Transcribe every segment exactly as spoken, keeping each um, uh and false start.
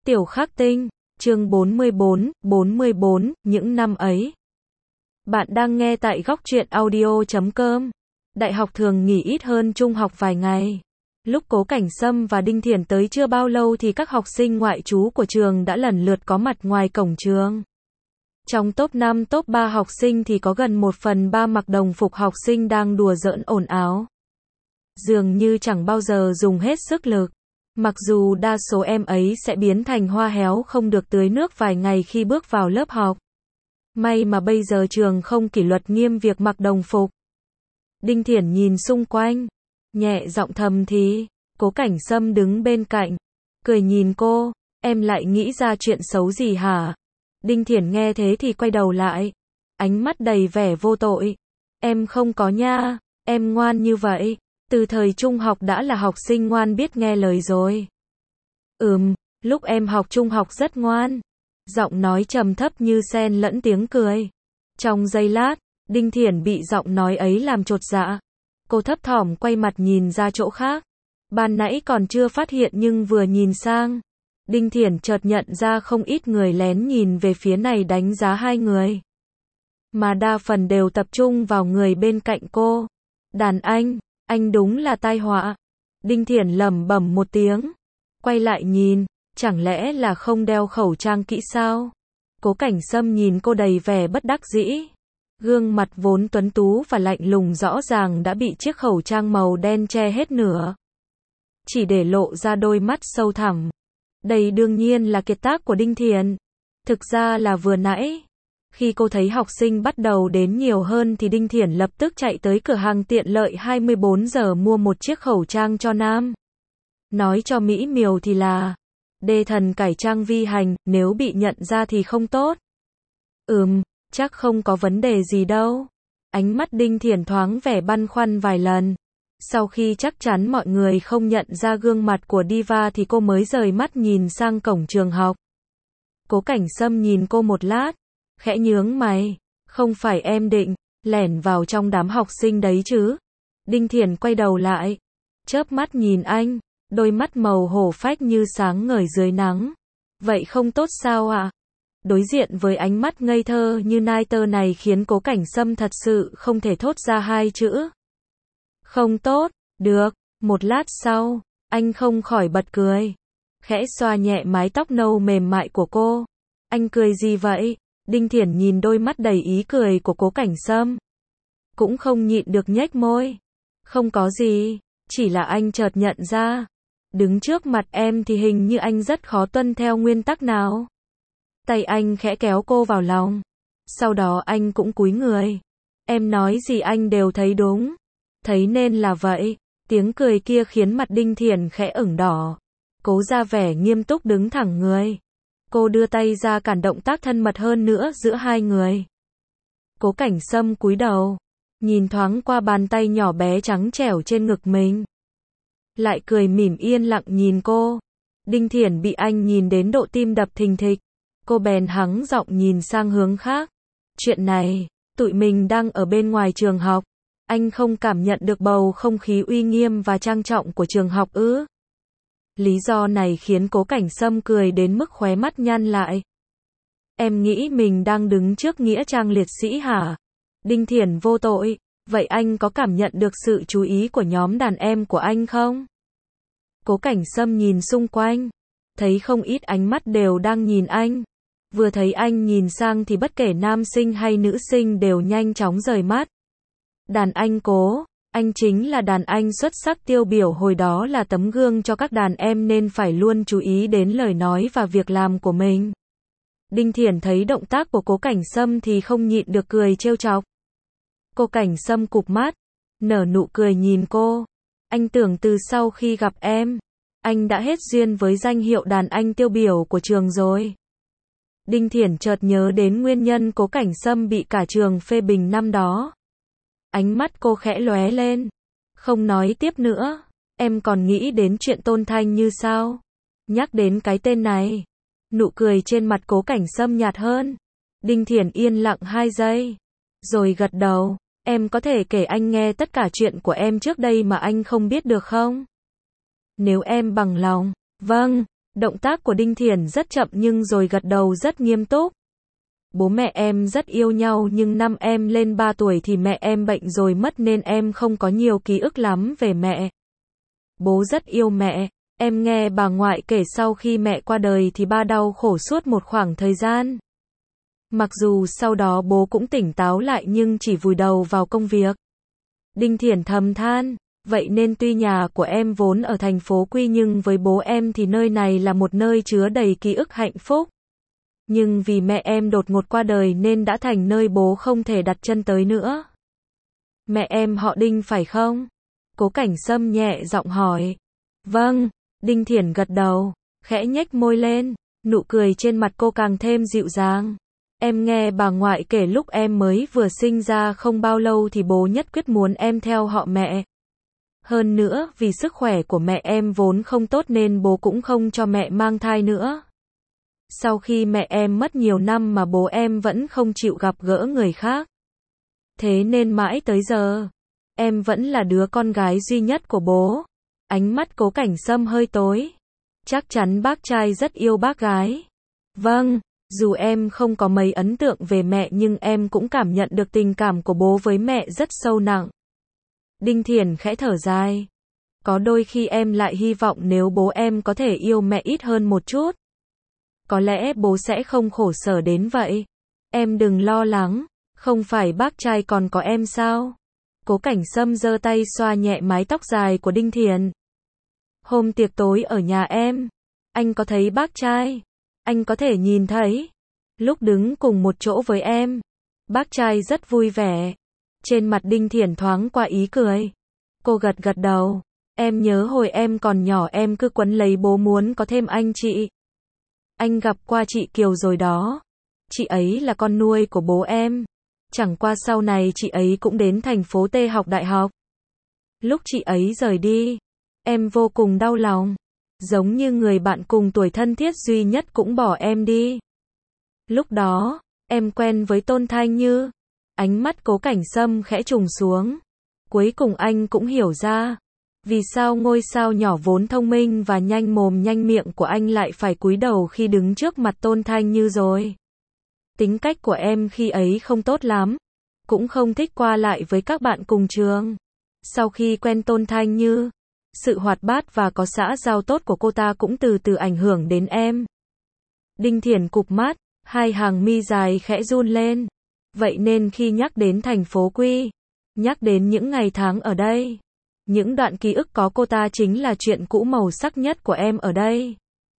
Tiểu Khắc Tinh, chương bốn mươi bốn, bốn mươi bốn, những năm ấy. Bạn đang nghe tại góc truyện audio chấm com. Đại học thường nghỉ ít hơn trung học vài ngày. Lúc Cố Cảnh Sâm và Đinh Thiển tới chưa bao lâu thì các học sinh ngoại trú của trường đã lần lượt có mặt ngoài cổng trường. Trong top năm, top ba học sinh thì có gần một phần ba mặc đồng phục học sinh đang đùa giỡn ồn ào. Dường như chẳng bao giờ dùng hết sức lực. Mặc dù đa số em ấy sẽ biến thành hoa héo không được tưới nước vài ngày khi bước vào lớp học. May mà bây giờ trường không kỷ luật nghiêm việc mặc đồng phục. Đinh Thiển nhìn xung quanh, nhẹ giọng thầm thì, Cố Cảnh Sâm đứng bên cạnh, cười nhìn cô, em lại nghĩ ra chuyện xấu gì hả? Đinh Thiển nghe thế thì quay đầu lại, ánh mắt đầy vẻ vô tội. Em không có nha, em ngoan như vậy. Từ thời trung học đã là học sinh ngoan biết nghe lời rồi. Ừm, lúc em học trung học rất ngoan. Giọng nói trầm thấp như xen lẫn tiếng cười. Trong giây lát, Đinh Thiển bị giọng nói ấy làm chột dạ. Cô thấp thỏm quay mặt nhìn ra chỗ khác. Ban nãy còn chưa phát hiện nhưng vừa nhìn sang, Đinh Thiển chợt nhận ra không ít người lén nhìn về phía này đánh giá hai người. Mà đa phần đều tập trung vào người bên cạnh cô. Đàn anh. Anh đúng là tai họa. Đinh Thiển lẩm bẩm một tiếng. Quay lại nhìn, chẳng lẽ là không đeo khẩu trang kỹ sao? Cố Cảnh Sâm nhìn cô đầy vẻ bất đắc dĩ. Gương mặt vốn tuấn tú và lạnh lùng rõ ràng đã bị chiếc khẩu trang màu đen che hết nửa. Chỉ để lộ ra đôi mắt sâu thẳm. Đây đương nhiên là kiệt tác của Đinh Thiển. Thực ra là vừa nãy, khi cô thấy học sinh bắt đầu đến nhiều hơn thì Đinh Thiển lập tức chạy tới cửa hàng tiện lợi hai mươi bốn giờ mua một chiếc khẩu trang cho nam. Nói cho mỹ miều thì là đê thần cải trang vi hành, nếu bị nhận ra thì không tốt. Ừm, chắc không có vấn đề gì đâu. Ánh mắt Đinh Thiển thoáng vẻ băn khoăn vài lần. Sau khi chắc chắn mọi người không nhận ra gương mặt của diva thì cô mới rời mắt nhìn sang cổng trường học. Cố Cảnh Sâm nhìn cô một lát, khẽ nhướng mày, không phải em định lẻn vào trong đám học sinh đấy chứ? Đinh Thiển quay đầu lại, chớp mắt nhìn anh, đôi mắt màu hổ phách như sáng ngời dưới nắng. Vậy không tốt sao ạ? À? Đối diện với ánh mắt ngây thơ như nai tơ này khiến Cố Cảnh Sâm thật sự không thể thốt ra hai chữ. Không tốt, được. Một lát sau, anh không khỏi bật cười, khẽ xoa nhẹ mái tóc nâu mềm mại của cô. Anh cười gì vậy? Đinh Thiển nhìn đôi mắt đầy ý cười của Cố Cảnh Sâm, cũng không nhịn được nhếch môi. Không có gì, chỉ là anh chợt nhận ra, đứng trước mặt em thì hình như anh rất khó tuân theo nguyên tắc nào. Tay anh khẽ kéo cô vào lòng, sau đó anh cũng cúi người. Em nói gì anh đều thấy đúng, thấy nên là vậy. Tiếng cười kia khiến mặt Đinh Thiển khẽ ửng đỏ, cố ra vẻ nghiêm túc đứng thẳng người. Cô đưa tay ra cản động tác thân mật hơn nữa giữa hai người. Cố Cảnh Sâm cúi đầu, nhìn thoáng qua bàn tay nhỏ bé trắng trẻo trên ngực mình, lại cười mỉm yên lặng nhìn cô. Đinh Thiển bị anh nhìn đến độ tim đập thình thịch, cô bèn hắng giọng nhìn sang hướng khác. Chuyện này, tụi mình đang ở bên ngoài trường học, anh không cảm nhận được bầu không khí uy nghiêm và trang trọng của trường học ư? Lý do này khiến Cố Cảnh Sâm cười đến mức khóe mắt nhăn lại. Em nghĩ mình đang đứng trước nghĩa trang liệt sĩ hả? Đinh Thiển vô tội, vậy anh có cảm nhận được sự chú ý của nhóm đàn em của anh không? Cố Cảnh Sâm nhìn xung quanh, thấy không ít ánh mắt đều đang nhìn anh. Vừa thấy anh nhìn sang thì bất kể nam sinh hay nữ sinh đều nhanh chóng rời mắt. Đàn anh Cố, anh chính là đàn anh xuất sắc tiêu biểu hồi đó, là tấm gương cho các đàn em nên phải luôn chú ý đến lời nói và việc làm của mình. Đinh Thiển thấy động tác của Cố Cảnh Sâm thì không nhịn được cười trêu chọc. Cố Cảnh Sâm cụp mắt, nở nụ cười nhìn cô. Anh tưởng từ sau khi gặp em, anh đã hết duyên với danh hiệu đàn anh tiêu biểu của trường rồi. Đinh Thiển chợt nhớ đến nguyên nhân Cố Cảnh Sâm bị cả trường phê bình năm đó. Ánh mắt cô khẽ lóe lên, không nói tiếp nữa. Em còn nghĩ đến chuyện Tôn Thanh Như sao? Nhắc đến cái tên này, nụ cười trên mặt Cố Cảnh Sâm nhạt hơn. Đinh Thiển yên lặng hai giây, rồi gật đầu. Em có thể kể anh nghe tất cả chuyện của em trước đây mà anh không biết được không? Nếu em bằng lòng. Vâng. Động tác của Đinh Thiển rất chậm nhưng rồi gật đầu rất nghiêm túc. Bố mẹ em rất yêu nhau nhưng năm em lên ba tuổi thì mẹ em bệnh rồi mất nên em không có nhiều ký ức lắm về mẹ. Bố rất yêu mẹ. Em nghe bà ngoại kể sau khi mẹ qua đời thì ba đau khổ suốt một khoảng thời gian. Mặc dù sau đó bố cũng tỉnh táo lại nhưng chỉ vùi đầu vào công việc. Đinh Thiển thầm than, vậy nên tuy nhà của em vốn ở thành phố Quy nhưng với bố em thì nơi này là một nơi chứa đầy ký ức hạnh phúc. Nhưng vì mẹ em đột ngột qua đời nên đã thành nơi bố không thể đặt chân tới nữa. Mẹ em họ Đinh phải không? Cố Cảnh Sâm nhẹ giọng hỏi. Vâng, Đinh Thiển gật đầu, khẽ nhếch môi lên, nụ cười trên mặt cô càng thêm dịu dàng. Em nghe bà ngoại kể lúc em mới vừa sinh ra không bao lâu thì bố nhất quyết muốn em theo họ mẹ. Hơn nữa, vì sức khỏe của mẹ em vốn không tốt nên bố cũng không cho mẹ mang thai nữa. Sau khi mẹ em mất nhiều năm mà bố em vẫn không chịu gặp gỡ người khác. Thế nên mãi tới giờ, em vẫn là đứa con gái duy nhất của bố. Ánh mắt Cố Cảnh Sâm hơi tối. Chắc chắn bác trai rất yêu bác gái. Vâng, dù em không có mấy ấn tượng về mẹ nhưng em cũng cảm nhận được tình cảm của bố với mẹ rất sâu nặng. Đinh Thiển khẽ thở dài. Có đôi khi em lại hy vọng nếu bố em có thể yêu mẹ ít hơn một chút. Có lẽ bố sẽ không khổ sở đến vậy. Em đừng lo lắng, không phải bác trai còn có em sao? Cố Cảnh Sâm giơ tay xoa nhẹ mái tóc dài của Đinh Thiển. Hôm tiệc tối ở nhà em, anh có thấy bác trai? Anh có thể nhìn thấy. Lúc đứng cùng một chỗ với em, bác trai rất vui vẻ. Trên mặt Đinh Thiển thoáng qua ý cười. Cô gật gật đầu. Em nhớ hồi em còn nhỏ em cứ quấn lấy bố muốn có thêm anh chị. Anh gặp qua chị Kiều rồi đó. Chị ấy là con nuôi của bố em. Chẳng qua sau này chị ấy cũng đến thành phố T học đại học. Lúc chị ấy rời đi, em vô cùng đau lòng. Giống như người bạn cùng tuổi thân thiết duy nhất cũng bỏ em đi. Lúc đó, em quen với Tôn Thanh Như. Ánh mắt Cố Cảnh Sâm khẽ trùng xuống. Cuối cùng anh cũng hiểu ra. Vì sao ngôi sao nhỏ vốn thông minh và nhanh mồm nhanh miệng của anh lại phải cúi đầu khi đứng trước mặt Tôn Thanh Như rồi. Tính cách của em khi ấy không tốt lắm. Cũng không thích qua lại với các bạn cùng trường. Sau khi quen Tôn Thanh Như, sự hoạt bát và có xã giao tốt của cô ta cũng từ từ ảnh hưởng đến em. Đinh Thiển cụp mắt, hai hàng mi dài khẽ run lên. Vậy nên khi nhắc đến thành phố Quy, nhắc đến những ngày tháng ở đây, những đoạn ký ức có cô ta chính là chuyện cũ màu sắc nhất của em ở đây.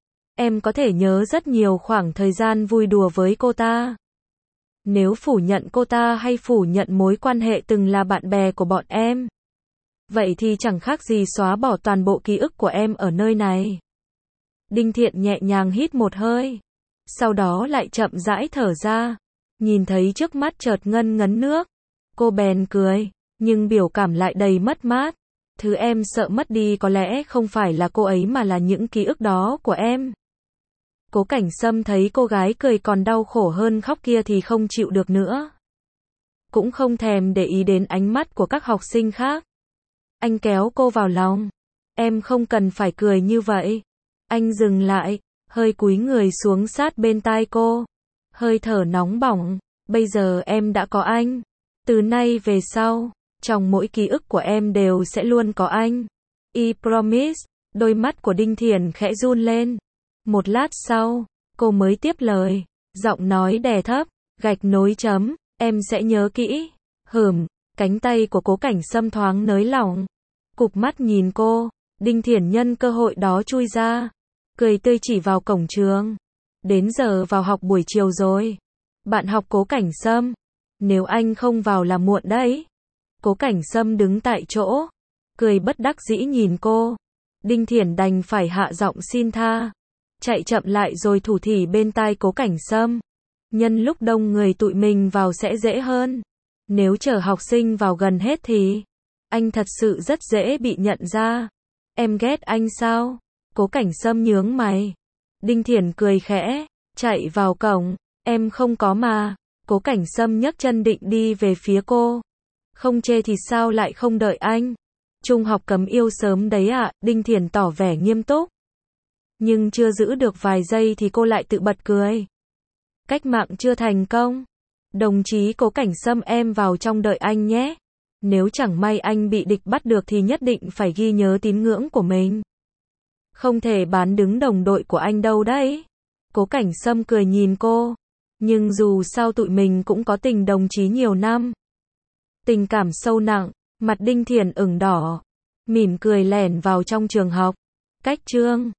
Em có thể nhớ rất nhiều khoảng thời gian vui đùa với cô ta. Nếu phủ nhận cô ta hay phủ nhận mối quan hệ từng là bạn bè của bọn em, vậy thì chẳng khác gì xóa bỏ toàn bộ ký ức của em ở nơi này. Đinh Thiện nhẹ nhàng hít một hơi, sau đó lại chậm rãi thở ra, nhìn thấy trước mắt chợt ngân ngấn nước. Cô bèn cười, nhưng biểu cảm lại đầy mất mát. Thứ em sợ mất đi có lẽ không phải là cô ấy mà là những ký ức đó của em. Cố Cảnh Sâm thấy cô gái cười còn đau khổ hơn khóc kia thì không chịu được nữa. Cũng không thèm để ý đến ánh mắt của các học sinh khác. Anh kéo cô vào lòng. Em không cần phải cười như vậy. Anh dừng lại, hơi cúi người xuống sát bên tai cô. Hơi thở nóng bỏng. Bây giờ em đã có anh. Từ nay về sau, trong mỗi ký ức của em đều sẽ luôn có anh. I promise. Đôi mắt của Đinh Thiển khẽ run lên. Một lát sau, cô mới tiếp lời. Giọng nói đè thấp, gạch nối chấm. Em sẽ nhớ kỹ. Hửm, cánh tay của Cố Cảnh Sâm thoáng nới lỏng. Cụp mắt nhìn cô, Đinh Thiển nhân cơ hội đó chui ra. Cười tươi chỉ vào cổng trường. Đến giờ vào học buổi chiều rồi. Bạn học Cố Cảnh Sâm. Nếu anh không vào là muộn đấy. Cố Cảnh Sâm đứng tại chỗ. Cười bất đắc dĩ nhìn cô. Đinh Thiển đành phải hạ giọng xin tha. Chạy chậm lại rồi thủ thỉ bên tai Cố Cảnh Sâm. Nhân lúc đông người tụi mình vào sẽ dễ hơn. Nếu chờ học sinh vào gần hết thì anh thật sự rất dễ bị nhận ra. Em ghét anh sao? Cố Cảnh Sâm nhướng mày. Đinh Thiển cười khẽ, chạy vào cổng. Em không có mà. Cố Cảnh Sâm nhấc chân định đi về phía cô. Không chê thì sao lại không đợi anh? Trung học cấm yêu sớm đấy ạ, à? Đinh Thiển tỏ vẻ nghiêm túc. Nhưng chưa giữ được vài giây thì cô lại tự bật cười. Cách mạng chưa thành công. Đồng chí Cố Cảnh Sâm em vào trong đợi anh nhé. Nếu chẳng may anh bị địch bắt được thì nhất định phải ghi nhớ tín ngưỡng của mình. Không thể bán đứng đồng đội của anh đâu đấy. Cố Cảnh Sâm cười nhìn cô. Nhưng dù sao tụi mình cũng có tình đồng chí nhiều năm. Tình cảm sâu nặng, mặt Đinh Thiển ửng đỏ. Mỉm cười lẻn vào trong trường học. Cách chương